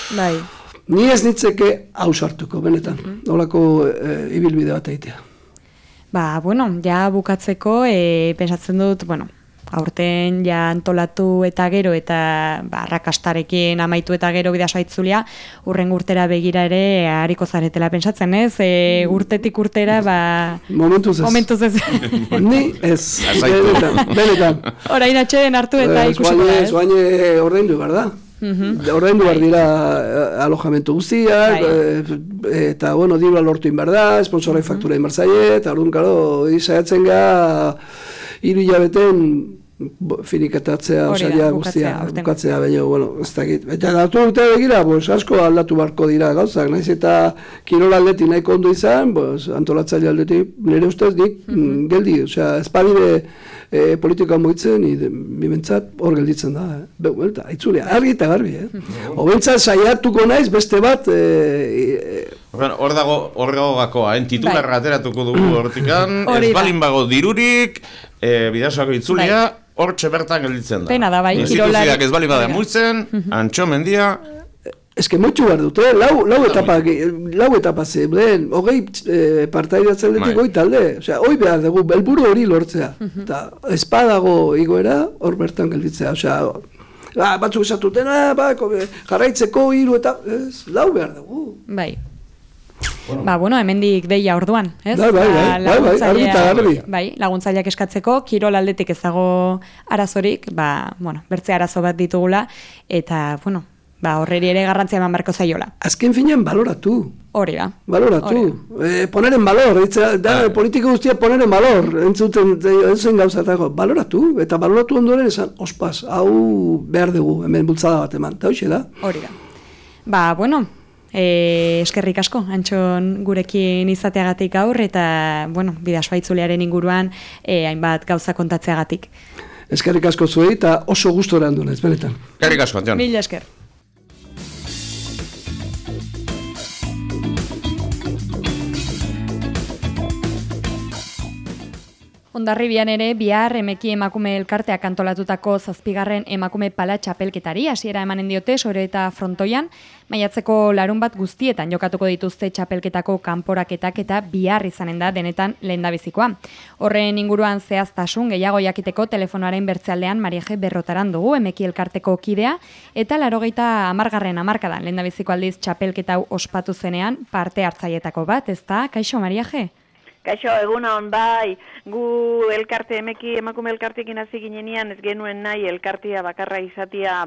ni ez nitzeke hau sartuko, benetan, nolako ibilbide bat egitea. Bueno, ja bukatzeko, pensatzen dut, aurten ja antolatu eta gero, eta arrakastarekin amaitu eta gero Bidasoa itzulia, hurrengo urtera begira ere hariko zaretela pentsatzen, ez? Urtetik urtera, momentuz ez. Ni ez, benetan. Orain atxeden hartu eta ikusiko da, ez? Zoaine ordaindu behar da. Ordaindu behar dira alojamentu guztiak, eta, dirua lortu inbar da, sponsorai faktura inbar zaie, eta orduan, karo, izaiatzen ga 3 hilabeten finikatatzea, osaia guztia, bukatzea, baina, ez dakit. Eta datu urtea begira, asko aldatu barko dira gauzak, naiz eta kirola aldeti nahiko ondo izan, antolatzaile aldeti, nire ustez, nik geldi, osea, espabide politika mugitzen, bimentzat hor gelditzen da. Eta, itzulia, argi eta garbi, Obentzat saiatuko naiz, beste bat... Hor dago gakoa, titularra ateratuko dugu hortikan, ez balin bago dirurik, Bidasoako itzulia, hortxe bertan gelditzen da. Pena da, bai, instituzioak ez balin bada muitzen, Antxo Mendia... Ez que moitxu behar dute, lau etapa zeuden, 20 partaidatzen detik 8 talde. Osea, hoi behar dugu, helburu hori lortzea. Eta espadago igoera, hor bertan gelditzea. Osea, batzuk esatuten, jarraitzeko 3 eta... lau behar dugu. Bai. Bueno, hemendik deia orduan, ez? Bai, argi eta garbi. Bai, laguntzaileak eskatzeko, kirol aldetik ez dago arazorik, bertze arazo bat ditugula, eta, horreri ere garrantzia eman barko zaiola. Azken finean baloratu. Hori da. Baloratu. Poner en valor, politiko guztia poner en valor, entzuten gauzatako. Baloratu, eta baloratu ondoren esan, ospaz, hau behar dugu, hemen bultzada bat eman, eta hoxe da. Hori da. Eskerrik asko, Antxon gurekin izateagatik gaur, eta, Bidasoa itzulearen inguruan hainbat gauza kontatzeagatik. Eskerrik asko zuei, eta oso gustora handun ez, benetan. Eskerrik asko, Antxon. Mila esker. Hondarribian ere, bihar Emeki emakume elkarteak antolatutako 7. emakume pala txapelketari hasiera emanen diote Sore eta Frontoian, maiatzeko larunbat guztietan jokatuko dituzte txapelketako kanporaketak eta bihar izanen da denetan lehendabizikoa. Horren inguruan zehaztasun gehiago jakiteko telefonoaren bertzealdean Mariaje Berrotaran dugu Emeki elkarteko kidea, eta 80. hamarkadan lehendabiziko aldiz txapelketa ospatu zenean parte hartzailetako bat, ezta? Kaixo, Mariaje? Kaixo, eguna bai, gu elkarte Emeki emakume elkartekin hasi ginenean ez genuen nahi elkartea bakarra izatea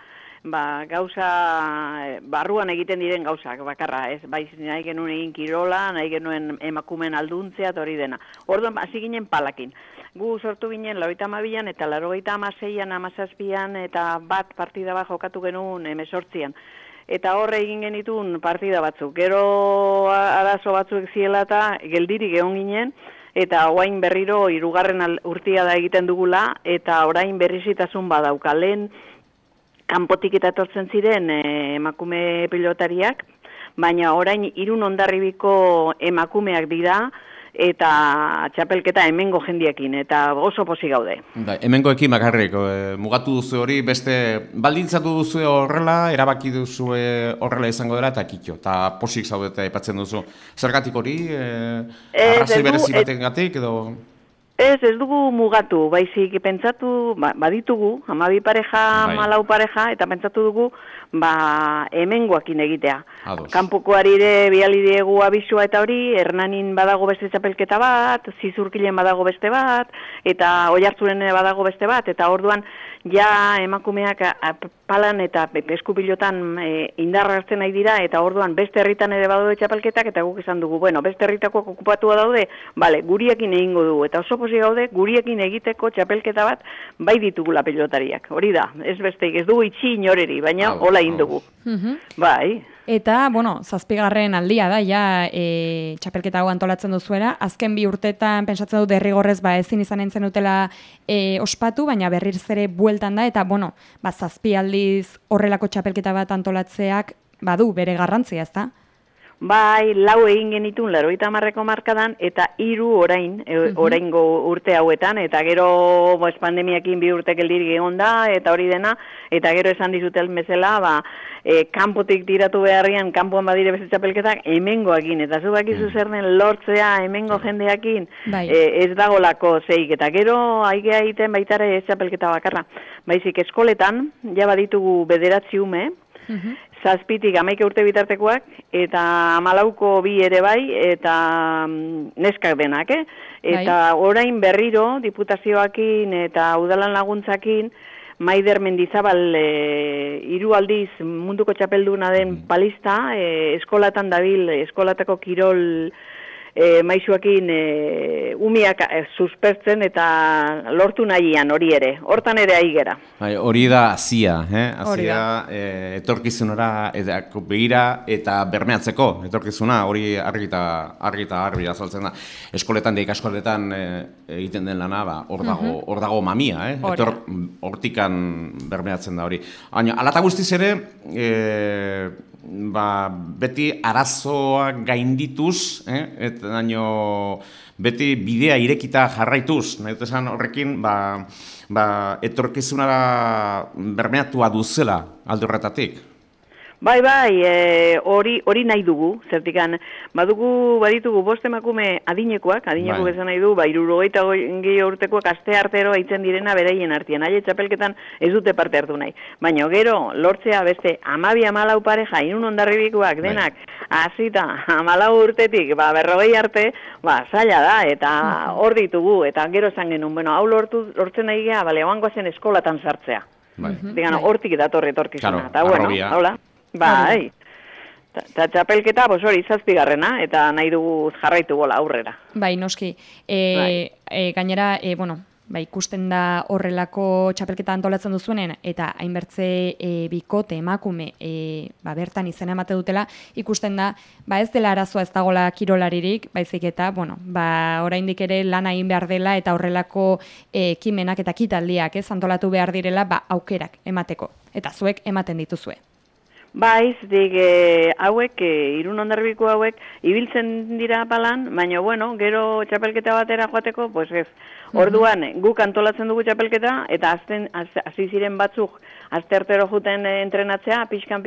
gauza barruan egiten diren gauzak bakarra, ez nahi genuen egin kirola, nahi genuen emakumeen alduntzea eta hori dena. Orduan hasi ginen palakin. Gu sortu ginen 92an eta 96an, 17an eta bat partida bat jokatu genuen 18an. Eta horre egin genitun partida batzuk. Gero arazo batzuk ziela eta geldirik egon ginen, eta orain berriro 3. urtea da egiten dugula, eta orain berrizitasun badauka. Lehen kanpotik eta etortzen ziren emakume pilotariak, baina orain Irun Hondarribiko emakumeak dira, eta txapelketa hemengo jendiekin, eta oso pozik gaude. Hemengoekin bakarrik, mugatu duzu hori, baldintzatu duzu horrela, erabaki duzu horrela izango dela, eta kitxo, eta posik zaudeta aipatzen duzu. Zergatik hori, arrazoi berezi batengatik, edo... Ez dugu mugatu, baizik pentsatu, baditugu, 12 pareja, 14 pareja, eta pentsatu dugu, hemengoakin egitea. Kanpokoari ere biali diegu abisua eta hori, Hernanin badago beste txapelketa bat, Zizurkilen badago beste bat, eta Oiartzunen badago beste bat, eta orduan ja emakumeak palan eta eskupilotan indarra hartzen nahi dira, eta orduan beste herritan ere badaude txapelketak, eta guk esan dugu, beste herritakoak okupatua daude, guriekin egingo dugu, eta oso posi gaude, guriekin egiteko txapelketa bat bai ditugula pilotariak. Hori da, ez besteik, ez dugu itxi inoreri, baina hola egin dugu. Bai. Eta, 7. aldia da, txapelketa hau antolatzen duzuela. Azken 2 urtetan pentsatzen dut derrigorrez ezin izan entzen dutela ospatu, baina berriz ere bueltan da, eta, 7 aldiz horrelako txapelketa bat antolatzeak badu bere garrantzia, ezta? Bai, 4 egin genitun 90ko markadan, eta 3 oraingo urte hauetan, eta gero pandemiakin 2 urte geldirik egon da, eta hori dena, eta gero esan dizutel bezala, kanpotik tiratu beharrian, kanpoan badire beste txapelketak, hemengoakin, eta zu bakizu zer den lortzea hemengo jendeakin, ez dagolako zeik, eta gero aigea egiten baitare ez txapelketa bakarra. Baizik eskoletan, ja baditugu 9 ume, 7tik 11 urte bitartekoak, eta 14ko 2 ere bai, eta neskak denak, Eta orain berriro, diputazioakin eta udalan laguntzakin, Maider Mendizabal 3 aldiz munduko txapelduna den palista, eskolatan dabil, eskolatako kirol maisuakin umiak suspertzen eta lortu nahian hori ere. Hortan ere aigera. Hori da azia, azia etorkizunora begira eta bermeatzeko etorkizuna, hori argi eta garbi azaltzen da. Eskoletan, ikaskoletan egiten den lana, hor dago mamia, hortikan bermeatzen da hori. Baina, alata guztiz ere, beti arazoak gaindituz, eta beti bidea irekita jarraituz, nahi dut esan horrekin, etorkizunara bermeatua duzela alde horretatik. Bai, hori nahi dugu, zertikan, baditugu 5 emakume adineko bezan nahi du, 60 urtekoak aste artero aitzen direna beraien artean, haie txapelketan ez dute parte hartu nahi. Baina gero, lortzea beste 12-14 pareja, Irun Hondarribikoak denak, hasita 14 urtetik, 40 arte, zaila da, eta hor ditugu, eta gero esan genuen, bueno, hau lortzen nahi gea, oango zen eskolatan sartzea. Digan, hortik datorre etorkizuna, eta bueno, hola. Bai, eta txapelketa, hori, 7. eta nahi dugu jarraitu gola aurrera. Bai, noski. Gainera, ikusten da horrelako txapelketa antolatzen duzuenen, eta hainbertze bikote, emakume, bertan izena emate dutela, ikusten da, ez dela arazoa ez dagoela kirolaririk, baizik eta, oraindik ere lan egin behar dela, eta horrelako ekimenak eta kitaldiak antolatu behar direla, aukerak emateko, eta zuek ematen dituzue. Zitik hauek, Irun Hondarribiko hauek, ibiltzen dira palan, baina, gero txapelketa batera joateko, ez. Orduan, guk antolatzen dugu txapelketa, eta hasi ziren batzuk, astertero juten entrenatzea, pixkan,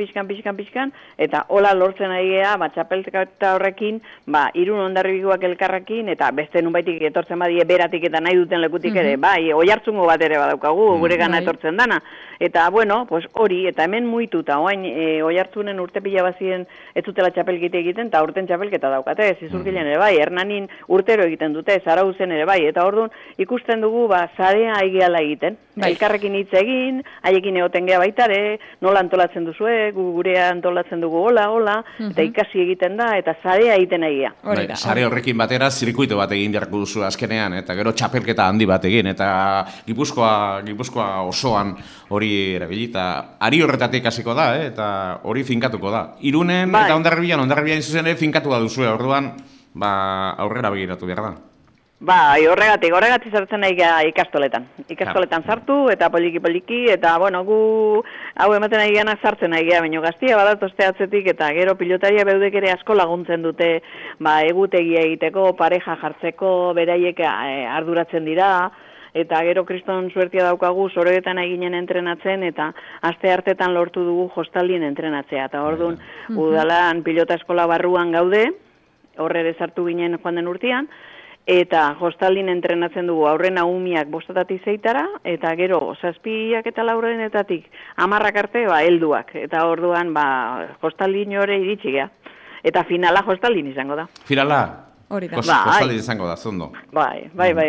eta hola lortzen ari gea, txapelketa horrekin, Irun Hondarribikoak elkarrekin, eta beste nunbaitik etortzen badie beratik eta nahi duten lekutik ere, Oiartzungo bat ere badaukagu, gure gana etortzen dana. Eta, hori, eta hemen muituta, oain, Oiartzunen urte pila bazien ez dutela txapelkite egiten, eta urten txapelketa daukate, Zizurkilen ere bai, Hernanin urtero egiten dute, Zarauzen ere bai, eta orduan ikusten dugu, zarea aigeala egiten. Elkarrekin hitz egin, haiekin egoten gea baitare, nola antolatzen duzue, gurea antolatzen dugu hola, eta ikasi egiten da, eta zarea egiten egia. Sare horrekin batera, zirkuito bat egin beharko duzu azkenean, eta gero txapelketa handi bat egin, eta Gipuzkoa osoan hori erabilita, ari horretatik hasiko da, eta hori finkatuko da. Irunen eta Hondarribian zuzen ere finkatu da duzue, orduan aurrera begiratu behar da. Horregatik sartzen nahi ikastoletan. Ikastoletan sartu, eta poliki, eta, gu hau ematen nahi gana sartzen nahi gea, baina gaztia badatoste atzetik, eta gero pilotaria beudek ere asko laguntzen dute, egutegia egiteko, pareja jartzeko, beraiek arduratzen dira, eta gero kriston suertia daukagu, soroetan eginen entrenatzen, eta aste hartetan lortu dugu hostaldien entrenatzea, eta orduan, udalan pilota eskola barruan gaude, horre sartu ginen joan den urtean, eta hostaldin entrenatzen dugu aurrena umiak 5 zeitara, eta gero 7 eta 4 10 arte helduak, eta orduan hostaldin hori iritsi gea, eta finala hostaldin izango da. Finala? Hori da. Hostaldin izango da, zondo. Bai.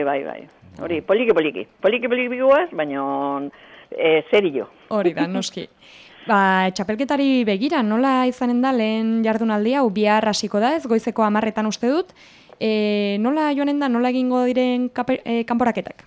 Hori, poliki biguaz, baina zerillo. Hori da, noski. Txapelketari begira, nola izanen da lehen jardunaldia, bihar hasiko da ez, goizeko 10 uste dut, nola joanen da, nola egingo diren kanporaketak?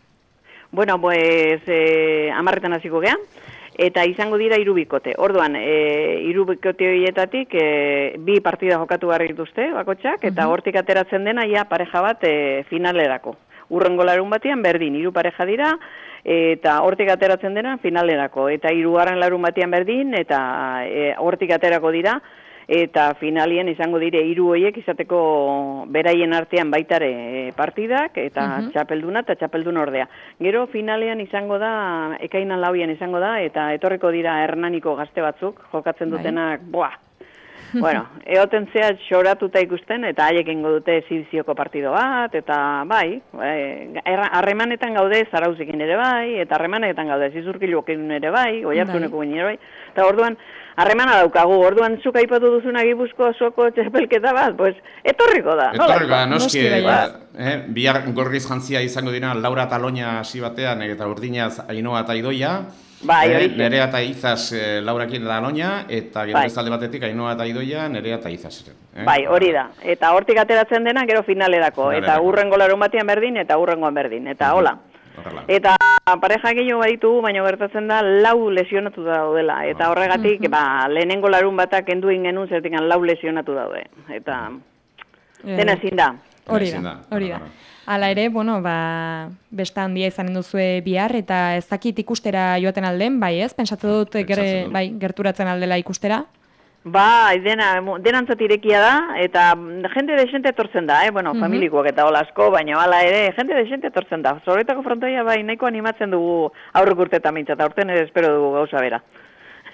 10 hasiko gea, eta izango dira 3 bikote. Orduan, 3 bikote horietatik 2 partida jokatu behar dituzte, bakotxak, eta hortik ateratzen dena, pareja bat finalerako. Urrengo larun batean berdin, 3 pareja dira, eta hortik ateratzen dena finalerako. Eta 3. larun batean berdin, eta hortik aterako dira, eta finalien izango dire 3 horiek izateko beraien artean baitare partidak, eta txapelduna eta txapeldun ordea. Gero finalean izango da, ekainan 4an izango da, eta etorriko dira Hernaniko gazte batzuk, jokatzen dutenak, egoten zea xoratuta ikusten, eta haiek ingo dute zizioko partido bat, eta harremanetan gaude Zarauzekin ere bai, eta harremanetan gaude Zizurkiluekin ere bai, Oiartzuneko ere bai, eta orduan harremana daukagu, orduan zuk aipatu duzuna Gipuzkoa osoko txapelketa bat, etorriko da. Etorriko da, noski, bihar gorriz jantzia izango dira Laura eta Loña hasi batean, eta Urdinaz Ainhoa eta Idoia, Nerea eta Izaz Laurakin da Loña, eta gero bestalde batetik Ainhoa eta Idoia, Nerea eta Izaz. Hori da, eta hortik ateratzen dena gero finalerako, eta urrengo larun batean berdin, eta urrengoan berdin, eta hola. Eta pareja gehiago baditu, baina gertatzen da 4 lesionatu daudela, eta horregatik lehenengo larun batak enduen genuen zertikan 4 lesionatu daude, eta dena ezin da. Hori da. Hala ere, besta handia izanen duzue bihar, eta ez dakit ikustera joaten alden, pentsatu dut gerturatzen aldela ikustera? Denantzat irekia da, eta jende desente etortzen da, familikoak eta hola asko, baina hala ere, jende desente etortzen da. Zorretako frontoia nahiko animatzen dugu aurrek urtetan mintzat, aurten ere espero dugu gauza bera.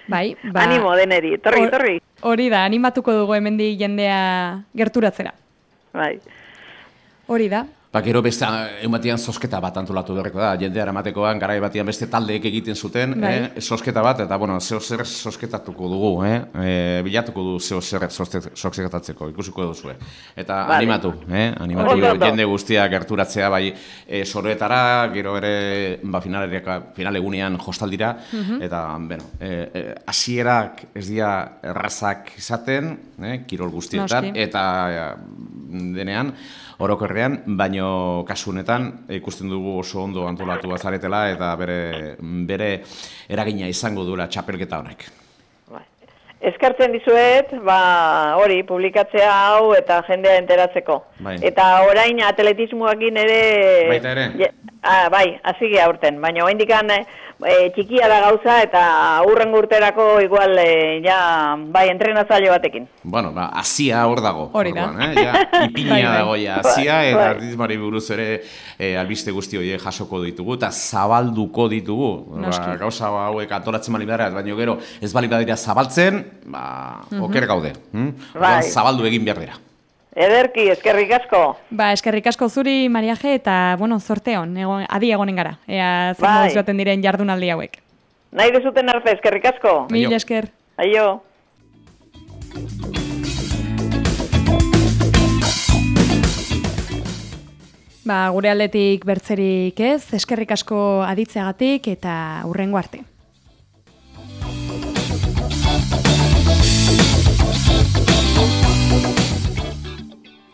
Bai, Animo deneri, torri. Hori da, animatuko dugu hemendik jendea gerturatzera. Bai. Hori da. Gero beste egun zozketa bat antolatu berreko da, jendea eramatekoan, garai batian beste taldeek egiten zuten, zozketa bat, eta zeo zer zozketatuko dugu, bilatuko du zeo zer zozketatzeko, ikusiko duzue. Eta animatu jende guztia gerturatzea, bai soroetara, gero ere final egunean jostaldira, eta, hasierak ez dira errazak izaten, kirol guztietan, eta denean, orokorrean, baino kasu honetan ikusten dugu oso ondo antolatu bazaretela eta bere eragina izango duela txapelketa honek. Eskartzen dizuet, hori, publikatzea hau eta jendea enteratzeko. Eta orain atletismoakin ere... Baita ere? Bai, hasi geha urten, baina oraindikan txikia da gauza eta hurrengo urterako igual entrenazaile batekin. Hasia hor dago. Hori da. Ipina dago hasia eta atletismoari buruz ere albiste guzti horiek jasoko ditugu eta zabalduko ditugu. Gauza hauek antolatzen bali behar, baina gero ez bali badira zabaltzen, oker gaude. Zabaldu egin behar dira. Ederki, eskerrik asko. Eskerrik asko zuri, Mariaje, eta, zorte hon, adi egonen gara. Ea, zer moduz joaten diren jardunaldi hauek. Nahi dezuten arte, eskerrik asko. Mil esker. Aio. Gure aldetik bertzerik ez, eskerrik asko aditzeagatik eta hurrengo arte.